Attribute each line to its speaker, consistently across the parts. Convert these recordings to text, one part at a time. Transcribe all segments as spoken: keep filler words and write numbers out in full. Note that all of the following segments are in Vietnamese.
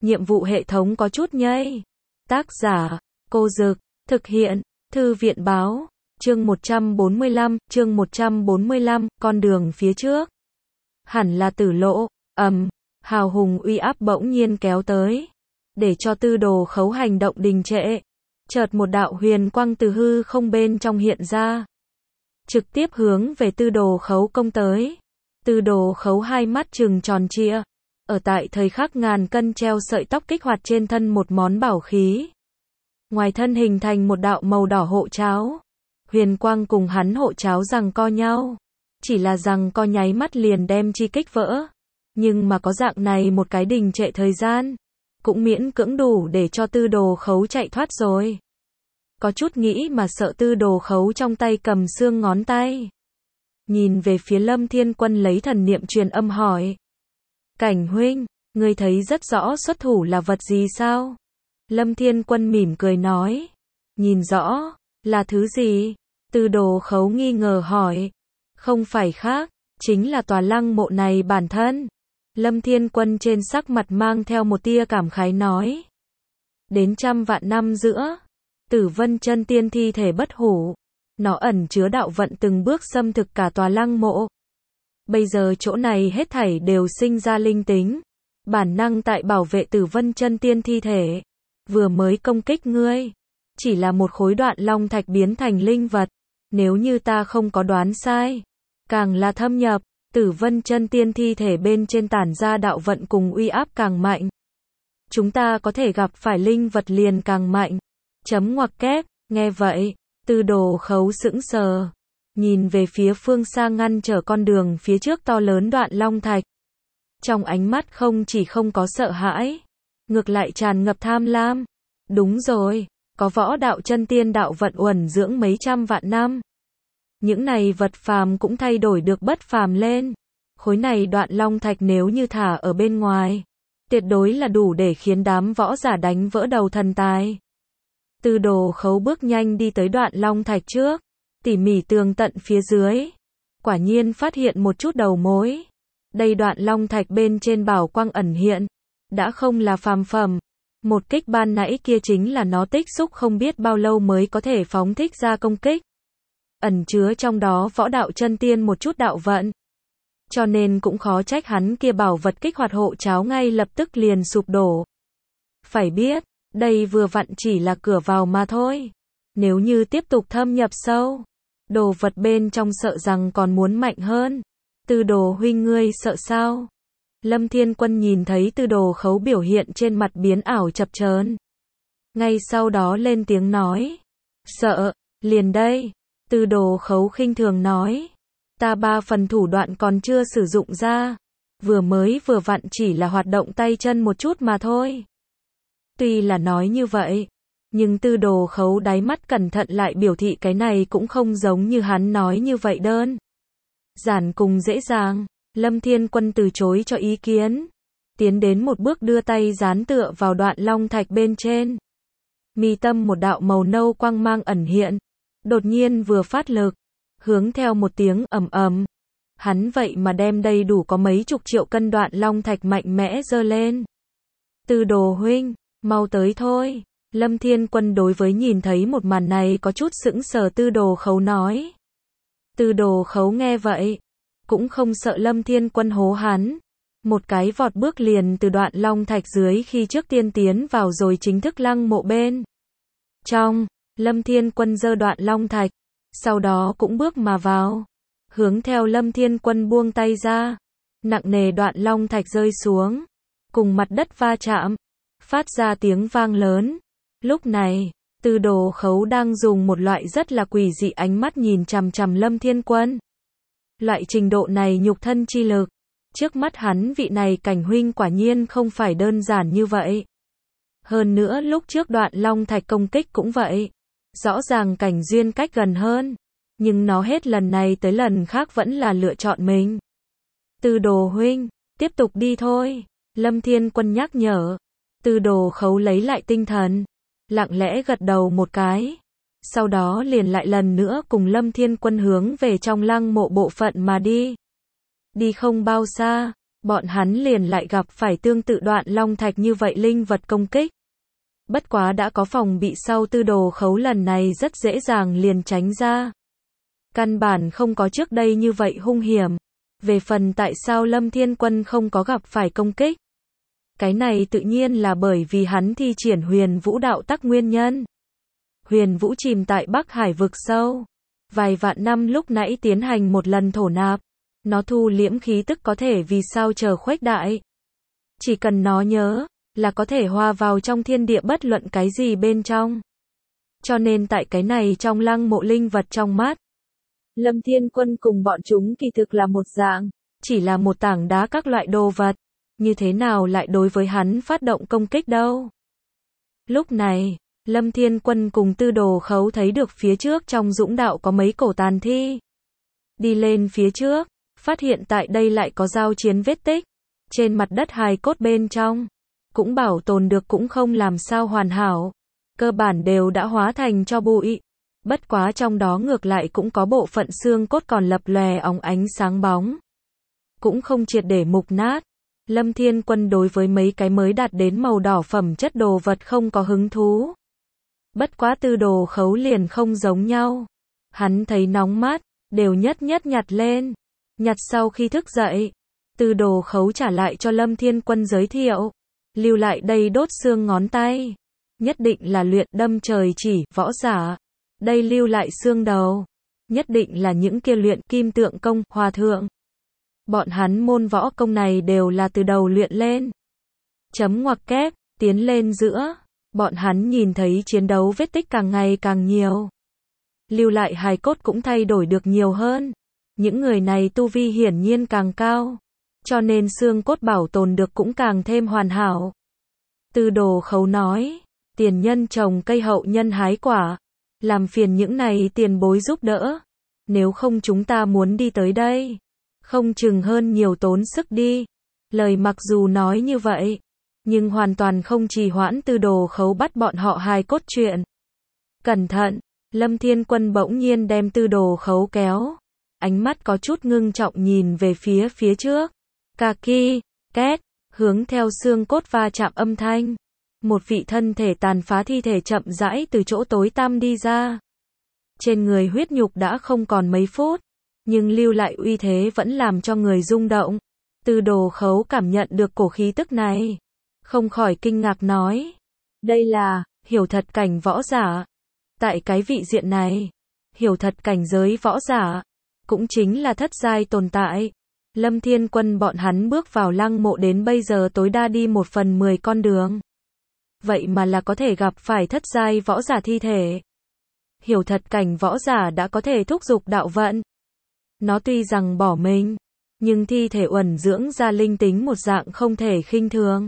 Speaker 1: nhiệm vụ hệ thống có chút nhây. Tác giả, Cô Dực, thực hiện, Thư viện Báo, chương một trăm bốn mươi lăm, chương một trăm bốn mươi lăm, con đường phía trước. Hẳn là tử lộ, ầm, hào hùng uy áp bỗng nhiên kéo tới, để cho Tư Đồ Khấu hành động đình trệ. Chợt một đạo huyền quang từ hư không bên trong hiện ra, trực tiếp hướng về Tư Đồ Khấu công tới. Tư Đồ Khấu hai mắt trừng tròn trịa, ở tại thời khắc ngàn cân treo sợi tóc kích hoạt trên thân một món bảo khí. Ngoài thân hình thành một đạo màu đỏ hộ cháo, huyền quang cùng hắn hộ cháo giằng co nhau, chỉ là giằng co nháy mắt liền đem chi kích vỡ. Nhưng mà có dạng này một cái đình trệ thời gian, cũng miễn cưỡng đủ để cho Tư Đồ Khấu chạy thoát rồi. Có chút nghĩ mà sợ Tư Đồ Khấu trong tay cầm xương ngón tay. Nhìn về phía Lâm Thiên Quân lấy thần niệm truyền âm hỏi. Cảnh huynh, ngươi thấy rất rõ xuất thủ là vật gì sao? Lâm Thiên Quân mỉm cười nói. Nhìn rõ, là thứ gì? Tư Đồ Khấu nghi ngờ hỏi. Không phải khác, chính là tòa lăng mộ này bản thân. Lâm Thiên Quân trên sắc mặt mang theo một tia cảm khái nói. Đến trăm vạn năm giữa, Tử Vân Chân Tiên thi thể bất hủ, nó ẩn chứa đạo vận từng bước xâm thực cả tòa lăng mộ. Bây giờ chỗ này hết thảy đều sinh ra linh tính, bản năng tại bảo vệ Tử Vân Chân Tiên thi thể. Vừa mới công kích ngươi, chỉ là một khối đoạn long thạch biến thành linh vật, nếu như ta không có đoán sai, càng là thâm nhập, Tử Vân Chân Tiên thi thể bên trên tản ra đạo vận cùng uy áp càng mạnh. Chúng ta có thể gặp phải linh vật liền càng mạnh. Chấm ngoặc kép, nghe vậy, Tư Đồ Khấu sững sờ, nhìn về phía phương xa ngăn trở con đường phía trước to lớn đoạn long thạch. Trong ánh mắt không chỉ không có sợ hãi, ngược lại tràn ngập tham lam. Đúng rồi, có võ đạo chân tiên đạo vận uẩn dưỡng mấy trăm vạn năm. Những này vật phàm cũng thay đổi được bất phàm lên. Khối này đoạn long thạch nếu như thả ở bên ngoài, tuyệt đối là đủ để khiến đám võ giả đánh vỡ đầu thần tài. Tư Đồ Khấu bước nhanh đi tới đoạn long thạch trước, tỉ mỉ tường tận phía dưới. Quả nhiên phát hiện một chút đầu mối. Đây đoạn long thạch bên trên bảo quang ẩn hiện, đã không là phàm phẩm. Một kích ban nãy kia chính là nó tích xúc không biết bao lâu mới có thể phóng thích ra công kích. Ẩn chứa trong đó võ đạo chân tiên một chút đạo vận. Cho nên cũng khó trách hắn kia bảo vật kích hoạt hộ cháo ngay lập tức liền sụp đổ. Phải biết, đây vừa vặn chỉ là cửa vào mà thôi. Nếu như tiếp tục thâm nhập sâu, đồ vật bên trong sợ rằng còn muốn mạnh hơn. Tư Đồ huynh ngươi sợ sao? Lâm Thiên Quân nhìn thấy Tư Đồ Khấu biểu hiện trên mặt biến ảo chập chờn, ngay sau đó lên tiếng nói. Sợ, liền đây. Tư Đồ Khấu khinh thường nói. Ta ba phần thủ đoạn còn chưa sử dụng ra. Vừa mới vừa vặn chỉ là hoạt động tay chân một chút mà thôi. Tuy là nói như vậy, nhưng Tư Đồ Khấu đáy mắt cẩn thận lại biểu thị cái này cũng không giống như hắn nói như vậy đơn giản cùng dễ dàng. Lâm Thiên Quân từ chối cho ý kiến, tiến đến một bước đưa tay dán tựa vào đoạn long thạch bên trên. Mi tâm một đạo màu nâu quang mang ẩn hiện, đột nhiên vừa phát lực, hướng theo một tiếng ầm ầm, hắn vậy mà đem đầy đủ có mấy chục triệu cân đoạn long thạch mạnh mẽ giơ lên. Tư Đồ huynh, mau tới thôi. Lâm Thiên Quân đối với nhìn thấy một màn này có chút sững sờ Tư Đồ Khấu nói. Tư Đồ Khấu nghe vậy, cũng không sợ Lâm Thiên Quân hố hắn. Một cái vọt bước liền từ đoạn long thạch dưới khi trước tiên tiến vào rồi chính thức lăng mộ bên trong. Lâm Thiên Quân giơ đoạn long thạch, sau đó cũng bước mà vào. Hướng theo Lâm Thiên Quân buông tay ra, nặng nề đoạn long thạch rơi xuống, cùng mặt đất va chạm, phát ra tiếng vang lớn. Lúc này, Tư Đồ Khấu đang dùng một loại rất là quỷ dị ánh mắt nhìn chằm chằm Lâm Thiên Quân. Loại trình độ này nhục thân chi lực, trước mắt hắn vị này cảnh huynh quả nhiên không phải đơn giản như vậy. Hơn nữa lúc trước đoạn long thạch công kích cũng vậy, rõ ràng cảnh duyên cách gần hơn, nhưng nó hết lần này tới lần khác vẫn là lựa chọn mình. Tư Đồ huynh, tiếp tục đi thôi. Lâm Thiên Quân nhắc nhở. Tư Đồ Khấu lấy lại tinh thần, lặng lẽ gật đầu một cái. Sau đó liền lại lần nữa cùng Lâm Thiên Quân hướng về trong lăng mộ bộ phận mà đi. Đi không bao xa, bọn hắn liền lại gặp phải tương tự đoạn long thạch như vậy linh vật công kích. Bất quá đã có phòng bị sau Tư Đồ Khấu lần này rất dễ dàng liền tránh ra. Căn bản không có trước đây như vậy hung hiểm. Về phần tại sao Lâm Thiên Quân không có gặp phải công kích? Cái này tự nhiên là bởi vì hắn thi triển huyền vũ đạo tắc nguyên nhân. Huyền vũ chìm tại Bắc Hải vực sâu. Vài vạn năm lúc nãy tiến hành một lần thổ nạp. Nó thu liễm khí tức có thể vì sao chờ khuếch đại. Chỉ cần nó nhớ, là có thể hòa vào trong thiên địa bất luận cái gì bên trong. Cho nên tại cái này trong lăng mộ linh vật trong mắt, Lâm Thiên Quân cùng bọn chúng kỳ thực là một dạng, chỉ là một tảng đá các loại đồ vật. Như thế nào lại đối với hắn phát động công kích đâu? Lúc này, Lâm Thiên Quân cùng Tư Đồ Khấu thấy được phía trước trong dũng đạo có mấy cổ tàn thi. Đi lên phía trước, phát hiện tại đây lại có giao chiến vết tích. Trên mặt đất hài cốt bên trong, cũng bảo tồn được cũng không làm sao hoàn hảo. Cơ bản đều đã hóa thành cho bụi. Bất quá trong đó ngược lại cũng có bộ phận xương cốt còn lập lòe óng ánh sáng bóng. Cũng không triệt để mục nát. Lâm Thiên Quân đối với mấy cái mới đạt đến màu đỏ phẩm chất đồ vật không có hứng thú. Bất quá Tư Đồ Khấu liền không giống nhau. Hắn thấy nóng mát, đều nhất nhất nhặt lên. Nhặt sau khi thức dậy, Tư Đồ Khấu trả lại cho Lâm Thiên Quân giới thiệu. Lưu lại đây đốt xương ngón tay. Nhất định là luyện đâm trời chỉ, võ giả. Đây lưu lại xương đầu. Nhất định là những kia luyện kim tượng công, hòa thượng. Bọn hắn môn võ công này đều là từ đầu luyện lên. Chấm ngoặc kép, tiến lên giữa. Bọn hắn nhìn thấy chiến đấu vết tích càng ngày càng nhiều. Lưu lại hài cốt cũng thay đổi được nhiều hơn. Những người này tu vi hiển nhiên càng cao. Cho nên xương cốt bảo tồn được cũng càng thêm hoàn hảo. Tư Đồ Khấu nói, tiền nhân trồng cây hậu nhân hái quả. Làm phiền những này tiền bối giúp đỡ. Nếu không chúng ta muốn đi tới đây. Không chừng hơn nhiều tốn sức đi. Lời mặc dù nói như vậy, nhưng hoàn toàn không trì hoãn Tư Đồ Khấu bắt bọn họ hài cốt chuyện. Cẩn thận, Lâm Thiên Quân bỗng nhiên đem Tư Đồ Khấu kéo. Ánh mắt có chút ngưng trọng nhìn về phía phía trước. Kaki, két, hướng theo xương cốt va chạm âm thanh. Một vị thân thể tàn phá thi thể chậm rãi từ chỗ tối tăm đi ra. Trên người huyết nhục đã không còn mấy phút, nhưng lưu lại uy thế vẫn làm cho người rung động. Tư Đồ Khấu cảm nhận được cổ khí tức này, không khỏi kinh ngạc nói. Đây là, hiểu thật cảnh võ giả. Tại cái vị diện này, hiểu thật cảnh giới võ giả, cũng chính là thất giai tồn tại. Lâm Thiên Quân bọn hắn bước vào lăng mộ đến bây giờ tối đa đi một phần mười con đường. Vậy mà là có thể gặp phải thất giai võ giả thi thể. Hiểu thật cảnh võ giả đã có thể thúc giục đạo vận. Nó tuy rằng bỏ mình, nhưng thi thể uẩn dưỡng ra linh tính một dạng không thể khinh thường.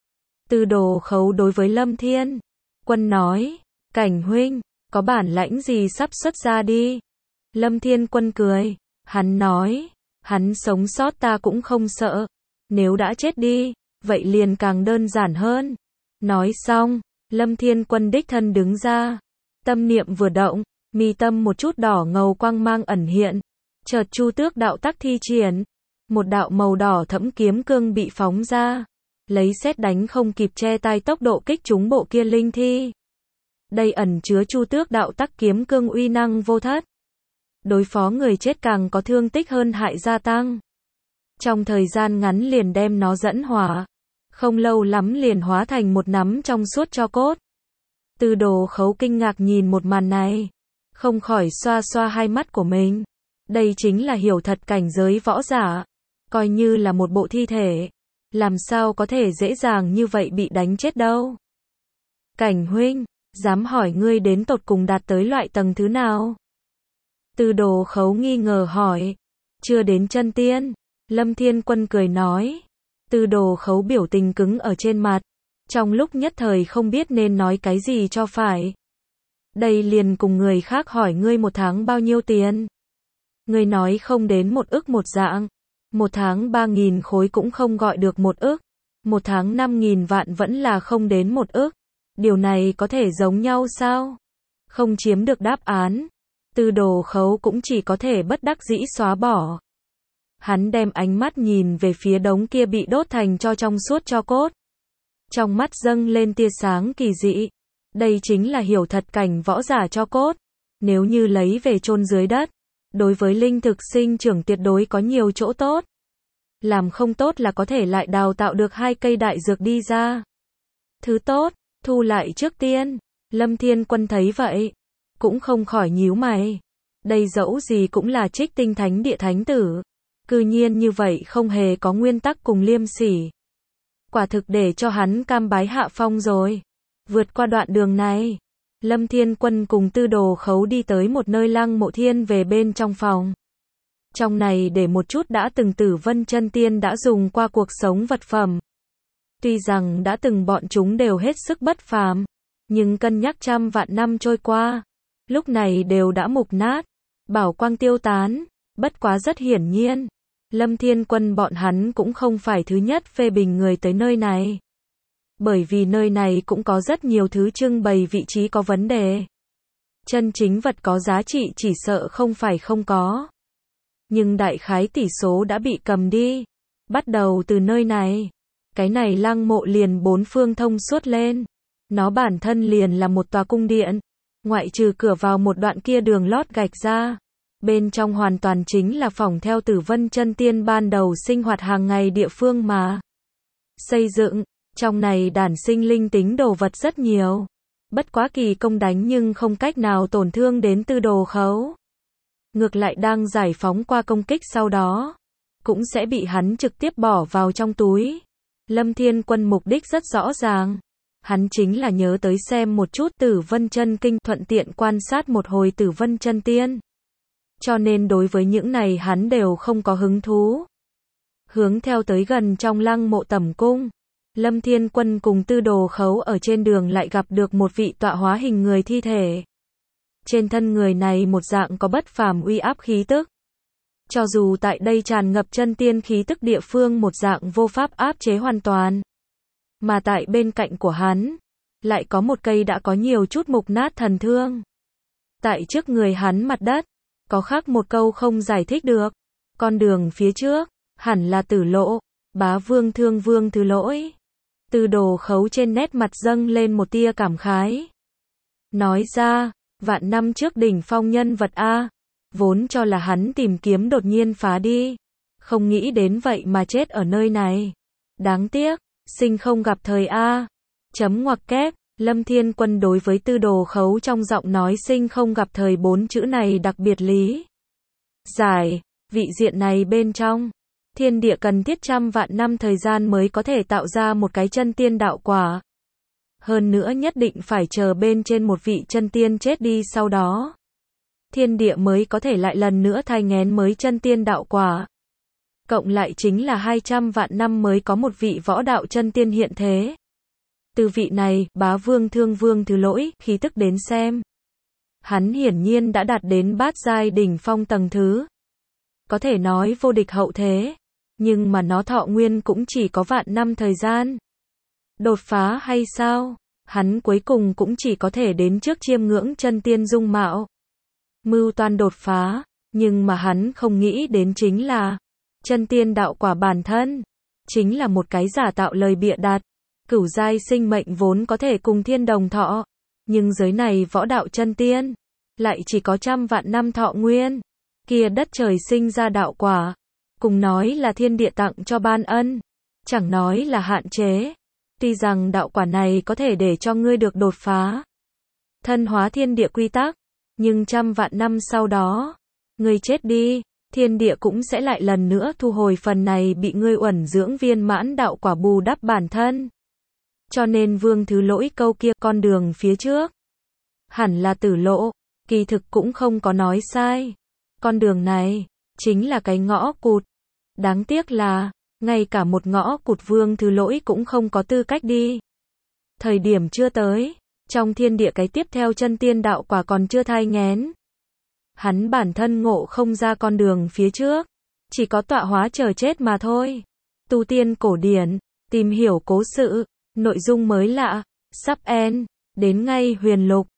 Speaker 1: Tư Đồ Khấu đối với Lâm Thiên Quân nói, Cảnh huynh, có bản lãnh gì sắp xuất ra đi. Lâm Thiên Quân cười, hắn nói, hắn sống sót ta cũng không sợ. Nếu đã chết đi, vậy liền càng đơn giản hơn. Nói xong, Lâm Thiên Quân đích thân đứng ra. Tâm niệm vừa động, mi tâm một chút đỏ ngầu quang mang ẩn hiện. Chợt Chu Tước đạo tắc thi triển. Một đạo màu đỏ thẫm kiếm cương bị phóng ra. Lấy sét đánh không kịp che tay tốc độ kích trúng bộ kia linh thi. Đây ẩn chứa Chu Tước đạo tắc kiếm cương uy năng vô thất. Đối phó người chết càng có thương tích hơn hại gia tăng. Trong thời gian ngắn liền đem nó dẫn hỏa. Không lâu lắm liền hóa thành một nắm trong suốt tro cốt. Tư Đồ Khấu kinh ngạc nhìn một màn này. Không khỏi xoa xoa hai mắt của mình. Đây chính là hiểu thật cảnh giới võ giả. Coi như là một bộ thi thể. Làm sao có thể dễ dàng như vậy bị đánh chết đâu. Cảnh huynh, dám hỏi ngươi đến tột cùng đạt tới loại tầng thứ nào? Tư Đồ Khấu nghi ngờ hỏi. Chưa đến chân tiên. Lâm Thiên Quân cười nói. Tư Đồ Khấu biểu tình cứng ở trên mặt. Trong lúc nhất thời không biết nên nói cái gì cho phải. Đây liền cùng người khác hỏi ngươi một tháng bao nhiêu tiền. Ngươi nói không đến một ức một dạng. Một tháng ba nghìn khối cũng không gọi được một ức. Một tháng năm nghìn vạn vẫn là không đến một ức. Điều này có thể giống nhau sao? Không chiếm được đáp án. Tư Đồ Khấu cũng chỉ có thể bất đắc dĩ xóa bỏ. Hắn đem ánh mắt nhìn về phía đống kia bị đốt thành tro trong suốt tro cốt. Trong mắt dâng lên tia sáng kỳ dị. Đây chính là hiểu thật cảnh võ giả tro cốt. Nếu như lấy về chôn dưới đất, đối với linh thực sinh trưởng tuyệt đối có nhiều chỗ tốt. Làm không tốt là có thể lại đào tạo được hai cây đại dược đi ra. Thứ tốt, thu lại trước tiên. Lâm Thiên Quân thấy vậy, cũng không khỏi nhíu mày. Đây dẫu gì cũng là Trích Tinh Thánh Địa thánh tử. Cư nhiên như vậy không hề có nguyên tắc cùng liêm sỉ. Quả thực để cho hắn cam bái hạ phong rồi. Vượt qua đoạn đường này, Lâm Thiên Quân cùng Tư Đồ Khấu đi tới một nơi Lăng Mộ Thiên về bên trong phòng. Trong này để một chút đã từng Tử Vân Chân Tiên đã dùng qua cuộc sống vật phẩm. Tuy rằng đã từng bọn chúng đều hết sức bất phàm, nhưng cân nhắc trăm vạn năm trôi qua, lúc này đều đã mục nát, bảo quang tiêu tán. Bất quá rất hiển nhiên, Lâm Thiên Quân bọn hắn cũng không phải thứ nhất phê bình người tới nơi này. Bởi vì nơi này cũng có rất nhiều thứ trưng bày vị trí có vấn đề. Chân chính vật có giá trị chỉ sợ không phải không có. Nhưng đại khái tỷ số đã bị cầm đi. Bắt đầu từ nơi này, cái này lăng mộ liền bốn phương thông suốt lên. Nó bản thân liền là một tòa cung điện. Ngoại trừ cửa vào một đoạn kia đường lót gạch ra. Bên trong hoàn toàn chính là phỏng theo Tử Vân Chân Tiên ban đầu sinh hoạt hàng ngày địa phương mà xây dựng. Trong này đản sinh linh tính đồ vật rất nhiều. Bất quá kỳ công đánh nhưng không cách nào tổn thương đến Tư Đồ Khấu. Ngược lại đang giải phóng qua công kích sau đó, cũng sẽ bị hắn trực tiếp bỏ vào trong túi. Lâm Thiên Quân mục đích rất rõ ràng. Hắn chính là nhớ tới xem một chút Tử Vân Chân Kinh, thuận tiện quan sát một hồi Tử Vân Chân Tiên. Cho nên đối với những này hắn đều không có hứng thú. Hướng theo tới gần trong lăng mộ tẩm cung, Lâm Thiên Quân cùng Tư Đồ Khấu ở trên đường lại gặp được một vị tọa hóa hình người thi thể. Trên thân người này một dạng có bất phàm uy áp khí tức. Cho dù tại đây tràn ngập chân tiên khí tức địa phương một dạng vô pháp áp chế hoàn toàn. Mà tại bên cạnh của hắn, lại có một cây đã có nhiều chút mục nát thần thương. Tại trước người hắn mặt đất, có khắc một câu không giải thích được. Con đường phía trước, hẳn là tử lộ, bá vương thương vương thứ lỗi. Tư Đồ Khấu trên nét mặt dâng lên một tia cảm khái. Nói ra, vạn năm trước đỉnh phong nhân vật A, vốn cho là hắn tìm kiếm đột nhiên phá đi. Không nghĩ đến vậy mà chết ở nơi này. Đáng tiếc, sinh không gặp thời A. Chấm ngoặc kép, Lâm Thiên Quân đối với Tư Đồ Khấu trong giọng nói sinh không gặp thời bốn chữ này đặc biệt lý. Giải, vị diện này bên trong. Thiên địa cần thiết trăm vạn năm thời gian mới có thể tạo ra một cái chân tiên đạo quả. Hơn nữa nhất định phải chờ bên trên một vị chân tiên chết đi sau đó. Thiên địa mới có thể lại lần nữa thai nghén mới chân tiên đạo quả. Cộng lại chính là hai trăm vạn năm mới có một vị võ đạo chân tiên hiện thế. Từ vị này, bá vương thương vương thứ lỗi, khí tức đến xem. Hắn hiển nhiên đã đạt đến bát giai đỉnh phong tầng thứ. Có thể nói vô địch hậu thế. Nhưng mà nó thọ nguyên cũng chỉ có vạn năm thời gian. Đột phá hay sao? Hắn cuối cùng cũng chỉ có thể đến trước chiêm ngưỡng chân tiên dung mạo. Mưu toan đột phá, nhưng mà hắn không nghĩ đến chính là chân tiên đạo quả bản thân. Chính là một cái giả tạo lời bịa đặt. Cửu giai sinh mệnh vốn có thể cùng thiên đồng thọ. Nhưng giới này võ đạo chân tiên lại chỉ có trăm vạn năm thọ nguyên. Kia đất trời sinh ra đạo quả. Cùng nói là thiên địa tặng cho ban ân. Chẳng nói là hạn chế. Tuy rằng đạo quả này có thể để cho ngươi được đột phá. Thân hóa thiên địa quy tắc. Nhưng trăm vạn năm sau đó, ngươi chết đi, thiên địa cũng sẽ lại lần nữa thu hồi phần này bị ngươi uẩn dưỡng viên mãn đạo quả bù đắp bản thân. Cho nên vương thứ lỗi câu kia con đường phía trước. Hẳn là tử lộ, kỳ thực cũng không có nói sai. Con đường này, chính là cái ngõ cụt. Đáng tiếc là, ngay cả một ngõ cụt vương thứ lỗi cũng không có tư cách đi. Thời điểm chưa tới, trong thiên địa cái tiếp theo chân tiên đạo quả còn chưa thai nghén. Hắn bản thân ngộ không ra con đường phía trước, chỉ có tọa hóa chờ chết mà thôi. Tu tiên cổ điển, tìm hiểu cố sự, nội dung mới lạ, sắp end, đến ngay huyền lục.